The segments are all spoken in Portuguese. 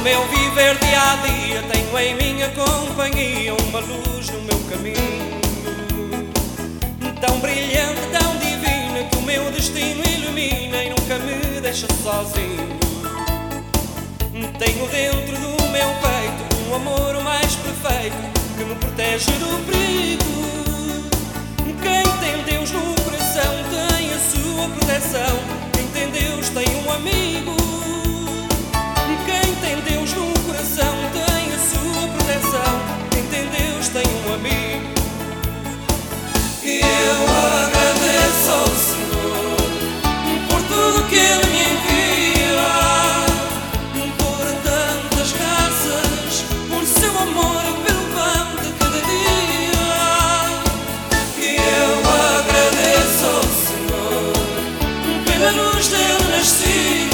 meu viver dia a dia tenho em minha companhia uma luz no meu caminho, tão brilhante, tão divina, que o meu destino ilumina e nunca me deixa sozinho. Tenho dentro do meu peito um amor o mais perfeito que me protege do perigo. Quem tem Deus no coração tem a sua proteção. Quem tem Deus tem um amigo. Quem tem Deus no coração tem a sua proteção. Quem tem Deus tem um amigo. E eu agradeço ao Senhor por tudo que Ele me envia, por tantas graças, por seu amor pelo pão de cada dia. E eu agradeço ao Senhor pela luz dele nascida.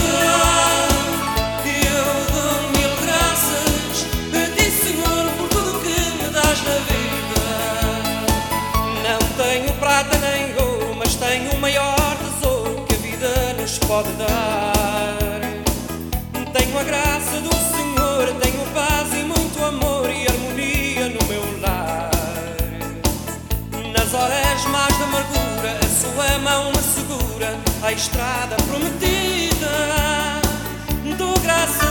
Prata nem ouro, mas tenho o maior tesouro que a vida nos pode dar. Tenho a graça do Senhor, tenho paz e muito amor e harmonia no meu lar. Nas horas mais de amargura, a sua mão me segura à estrada prometida. Dou graças